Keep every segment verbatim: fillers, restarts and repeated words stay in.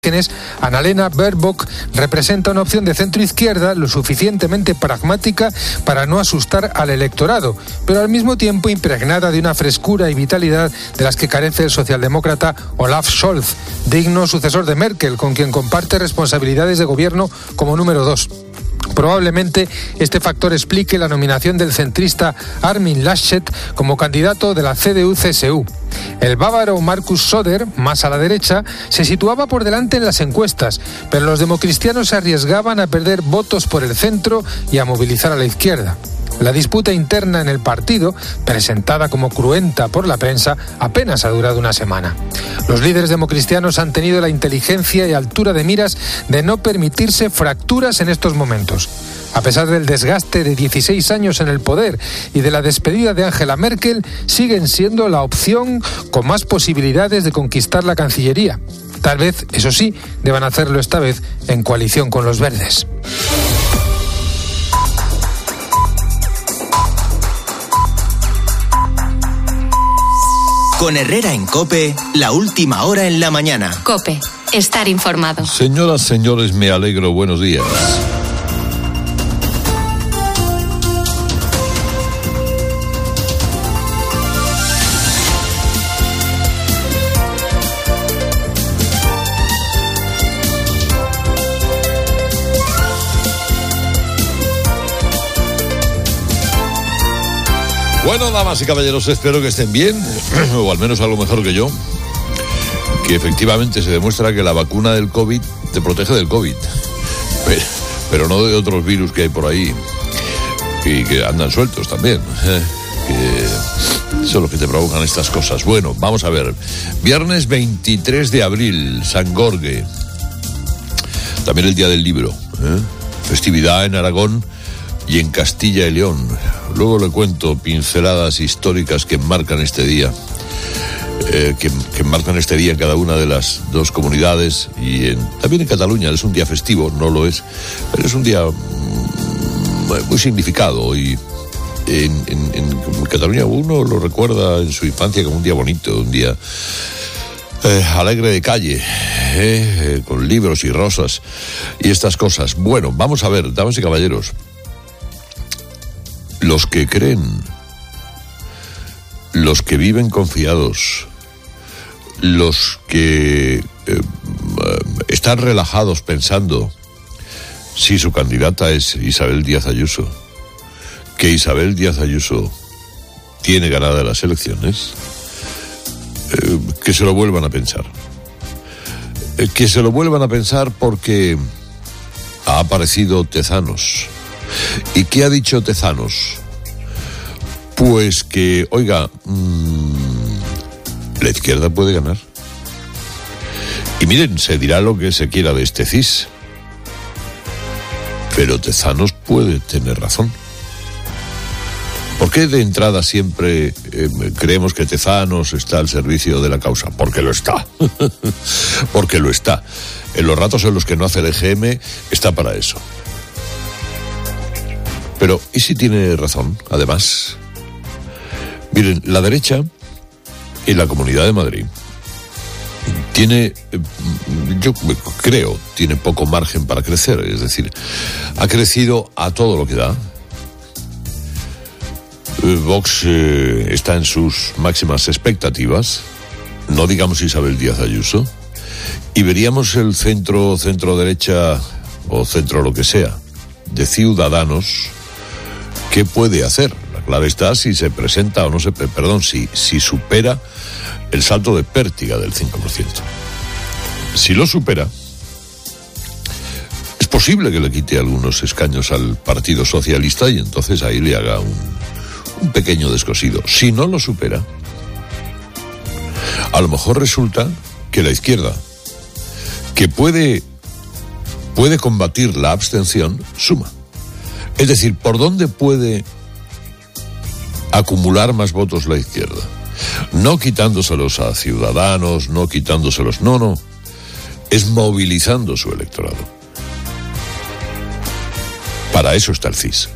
Annalena Baerbock representa una opción de centro-izquierda lo suficientemente pragmática para no asustar al electorado, pero al mismo tiempo impregnada de una frescura y vitalidad de las que carece el socialdemócrata Olaf Scholz, digno sucesor de Merkel, con quien comparte responsabilidades de gobierno como número dos. Probablemente este factor explique la nominación del centrista Armin Laschet como candidato de la C D U C S U. El bávaro Markus Söder, más a la derecha, se situaba por delante en las encuestas, pero los democristianos se arriesgaban a perder votos por el centro y a movilizar a la izquierda. La disputa interna en el partido, presentada como cruenta por la prensa, apenas ha durado una semana. Los líderes democristianos han tenido la inteligencia y altura de miras de no permitirse fracturas en estos momentos. A pesar del desgaste de dieciséis años en el poder y de la despedida de Angela Merkel, siguen siendo la opción con más posibilidades de conquistar la Cancillería. Tal vez, eso sí, deban hacerlo esta vez en coalición con los verdes. Con Herrera en COPE, la última hora en la mañana. COPE, estar informado. Señoras, señores, me alegro. Buenos días. Bueno, damas y caballeros, espero que estén bien, o al menos algo mejor que yo, que efectivamente se demuestra que la vacuna del COVID te protege del COVID, pero, pero no de otros virus que hay por ahí y que andan sueltos también, ¿eh? Que son los que te provocan estas cosas. Bueno, vamos a ver, viernes veintitrés de abril, San Gorge, también el Día del Libro, ¿eh? Festividad en Aragón y en Castilla y León. Luego le cuento pinceladas históricas que marcan este día, eh, que, que marcan este día en cada una de las dos comunidades y en, también en Cataluña. Es un día festivo, no lo es, pero es un día muy, muy significado y en, en, en Cataluña uno lo recuerda en su infancia como un día bonito, un día eh, alegre de calle, eh, eh, con libros y rosas y estas cosas. Bueno, vamos a ver, damas y caballeros. Los que creen, los que viven confiados, los que eh, están relajados pensando si su candidata es Isabel Díaz Ayuso, que Isabel Díaz Ayuso tiene ganadas las elecciones, eh, que se lo vuelvan a pensar. Eh, que se lo vuelvan a pensar porque ha aparecido Tezanos. ¿Y qué ha dicho Tezanos? Pues que, oiga, mmm, la izquierda puede ganar. Y miren, se dirá lo que se quiera de este C I S, pero Tezanos puede tener razón. ¿Por qué de entrada siempre eh, creemos que Tezanos está al servicio de la causa? Porque lo está. Porque lo está. En los ratos en los que no hace el E G M, está para eso. Pero, ¿y si tiene razón, además? Miren, la derecha en la Comunidad de Madrid tiene, yo creo, tiene poco margen para crecer. Es decir, ha crecido a todo lo que da. Vox eh, está en sus máximas expectativas, no digamos Isabel Díaz Ayuso, y veríamos el centro, centro derecha o centro lo que sea, de Ciudadanos. ¿Qué puede hacer? La clave está si se presenta o no se... Perdón, si, si supera el salto de pértiga del cinco por ciento. Si lo supera, es posible que le quite algunos escaños al Partido Socialista y entonces ahí le haga un, un pequeño descosido. Si no lo supera, a lo mejor resulta que la izquierda, que puede, puede combatir la abstención, suma. Es decir, ¿por dónde puede acumular más votos la izquierda? No quitándoselos a Ciudadanos, no quitándoselos, no, no. Es movilizando su electorado. Para eso está el C I S.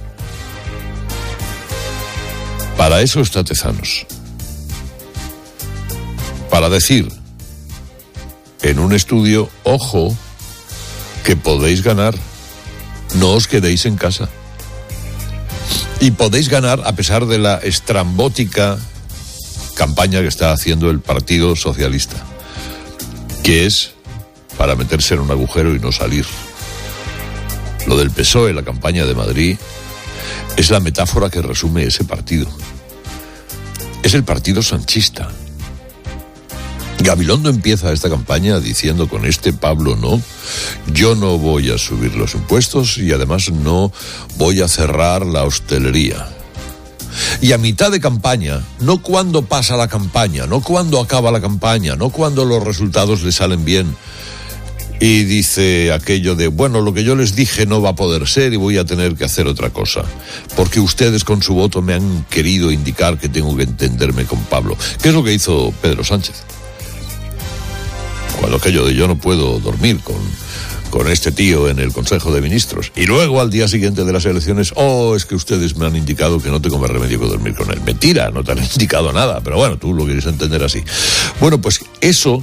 Para eso está Tezanos. Para decir, en un estudio, ojo, que podéis ganar. No os quedéis en casa. Y podéis ganar a pesar de la estrambótica campaña que está haciendo el Partido Socialista, que es para meterse en un agujero y no salir. Lo del P S O E, la campaña de Madrid, es la metáfora que resume ese partido. Es el partido sanchista. Gabilondo empieza esta campaña diciendo: con este Pablo no, yo no voy a subir los impuestos y además no voy a cerrar la hostelería. Y a mitad de campaña, no cuando pasa la campaña, no cuando acaba la campaña, no cuando los resultados le salen bien, y dice aquello de: bueno, lo que yo les dije no va a poder ser y voy a tener que hacer otra cosa, porque ustedes con su voto me han querido indicar que tengo que entenderme con Pablo. ¿Qué es lo que hizo Pedro Sánchez? Cuando aquello de: yo no puedo dormir con, con este tío en el Consejo de Ministros. Y luego al día siguiente de las elecciones: oh, es que ustedes me han indicado que no tengo más remedio que dormir con él. Mentira, no te han indicado nada, pero bueno, tú lo quieres entender así. Bueno, pues eso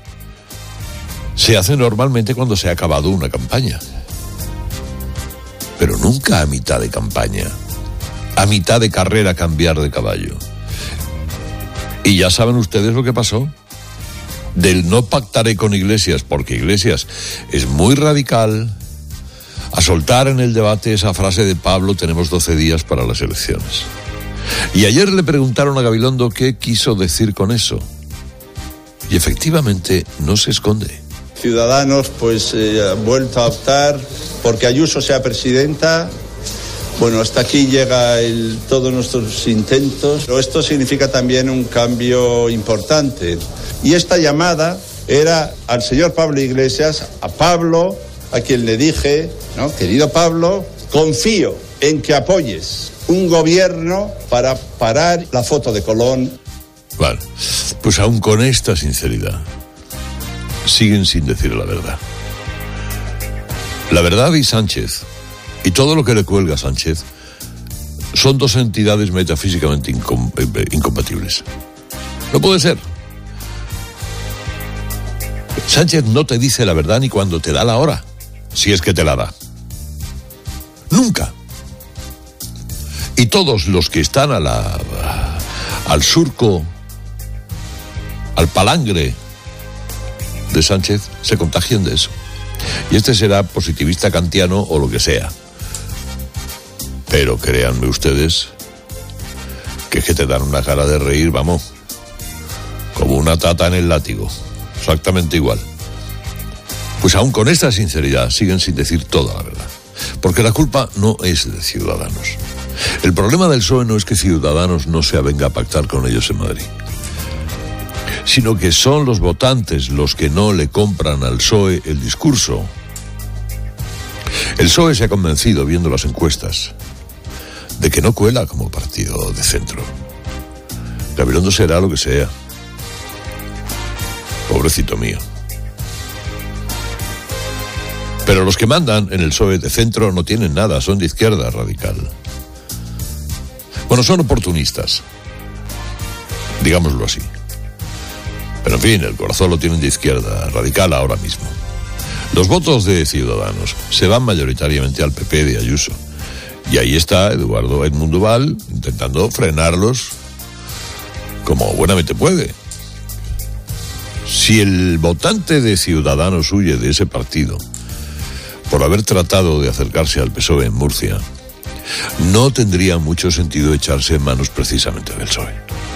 se hace normalmente cuando se ha acabado una campaña. Pero nunca a mitad de campaña. A mitad de carrera cambiar de caballo. Y ya saben ustedes lo que pasó. Del no pactaré con Iglesias, porque Iglesias es muy radical, a soltar en el debate esa frase de Pablo: tenemos doce días para las elecciones. Y ayer le preguntaron a Gabilondo qué quiso decir con eso. Y efectivamente no se esconde. Ciudadanos pues eh, ha vuelto a optar porque Ayuso sea presidenta. Bueno, hasta aquí llega el, todos nuestros intentos, pero esto significa también un cambio importante. Y esta llamada era al señor Pablo Iglesias, a Pablo, a quien le dije, ¿no? Querido Pablo, confío en que apoyes un gobierno para parar la foto de Colón. Vale, pues aún con esta sinceridad, siguen sin decir la verdad. La verdad y Sánchez, y todo lo que le cuelga a Sánchez, son dos entidades metafísicamente incom- incompatibles. No puede ser. Sánchez no te dice la verdad ni cuando te da la hora, si es que te la da. Nunca. Y todos los que están a la, a, al surco, al palangre de Sánchez, se contagian de eso. Y este será positivista kantiano o lo que sea. Pero créanme ustedes que es que te dan una cara de reír, vamos, como una tata en el látigo. Exactamente igual. Pues aún con esta sinceridad siguen sin decir toda la verdad. Porque la culpa no es de Ciudadanos. El problema del P S O E no es que Ciudadanos no se avenga a pactar con ellos en Madrid, sino que son los votantes los que no le compran al P S O E el discurso. El P S O E se ha convencido, viendo las encuestas, de que no cuela como partido de centro. Gabilondo será lo que sea. Pobrecito mío. Pero los que mandan en el P S O E de centro no tienen nada, son de izquierda radical. Bueno, son oportunistas, digámoslo así. Pero en fin, el corazón lo tienen de izquierda radical ahora mismo. Los votos de Ciudadanos se van mayoritariamente al P P de Ayuso. Y ahí está Eduardo Edmundo Val intentando frenarlos como buenamente puede. Si el votante de Ciudadanos huye de ese partido por haber tratado de acercarse al P S O E en Murcia, no tendría mucho sentido echarse en manos precisamente del P S O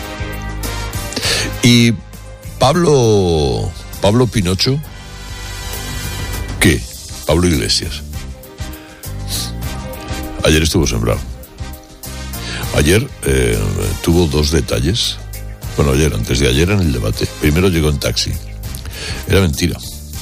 E. Y Pablo, Pablo Pinocho, ¿qué? Pablo Iglesias. Ayer estuvo sembrado. Ayer eh, tuvo dos detalles. Bueno, ayer, antes de ayer en el debate. Primero llegó en taxi. Era mentira.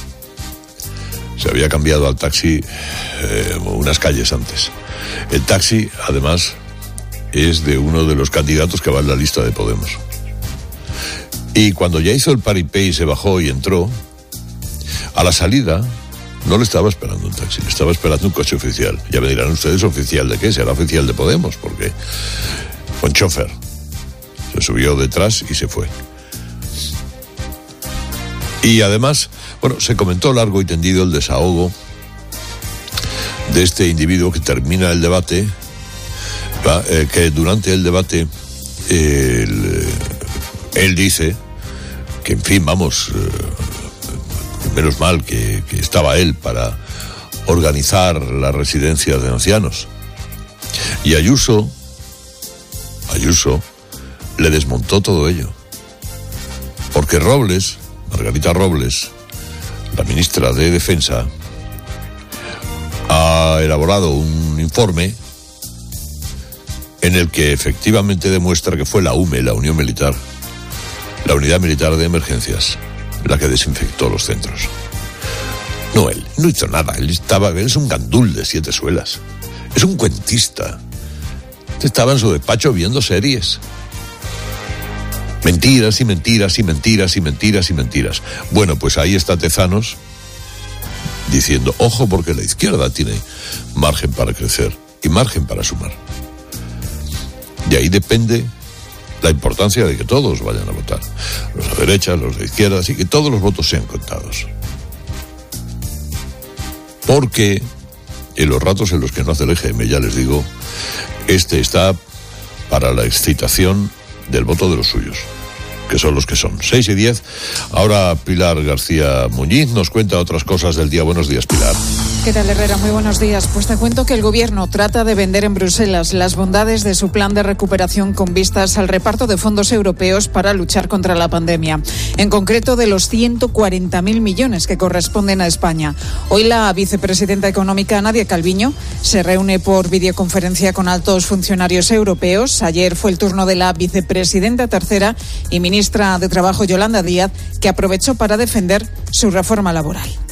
Se había cambiado al taxi eh, unas calles antes. El taxi, además, es de uno de los candidatos que va en la lista de Podemos. Y cuando ya hizo el paripé y se bajó y entró, a la salida no le estaba esperando un taxi, le estaba esperando un coche oficial. Ya me dirán ustedes, ¿oficial de qué? Será oficial de Podemos, porque con chofer. Se subió detrás y se fue. Y además, Bueno, se comentó largo y tendido el desahogo de este individuo que termina el debate, ¿va? Eh, que durante el debate eh, él, él dice que, en fin, vamos, eh, menos mal que, que estaba él para organizar las residencias de ancianos. Y Ayuso, Ayuso, le desmontó todo ello. Porque Robles, Margarita Robles, la ministra de Defensa, ha elaborado un informe en el que efectivamente demuestra que fue la U M E, la Unión Militar, la Unidad Militar de Emergencias, la que desinfectó los centros. No, él no hizo nada, él estaba, él es un gandul de siete suelas, es un cuentista. Estaba en su despacho viendo series. Mentiras y mentiras y mentiras y mentiras y mentiras. Bueno, pues ahí está Tezanos diciendo, ojo, porque la izquierda tiene margen para crecer y margen para sumar. De ahí depende la importancia de que todos vayan a votar. Los de derecha, los de izquierda, y que todos los votos sean contados. Porque en los ratos en los que no hace el E G M, ya les digo, este está para la excitación del voto de los suyos, que son los que son. seis y diez. Ahora Pilar García Muñiz nos cuenta otras cosas del día. Buenos días, Pilar. ¿Qué tal, Herrera? Muy buenos días. Pues te cuento que el Gobierno trata de vender en Bruselas las bondades de su plan de recuperación con vistas al reparto de fondos europeos para luchar contra la pandemia. En concreto, de los ciento cuarenta mil millones que corresponden a España. Hoy la vicepresidenta económica, Nadia Calviño, se reúne por videoconferencia con altos funcionarios europeos. Ayer fue el turno de la vicepresidenta tercera y ministra de Trabajo, Yolanda Díaz, que aprovechó para defender su reforma laboral.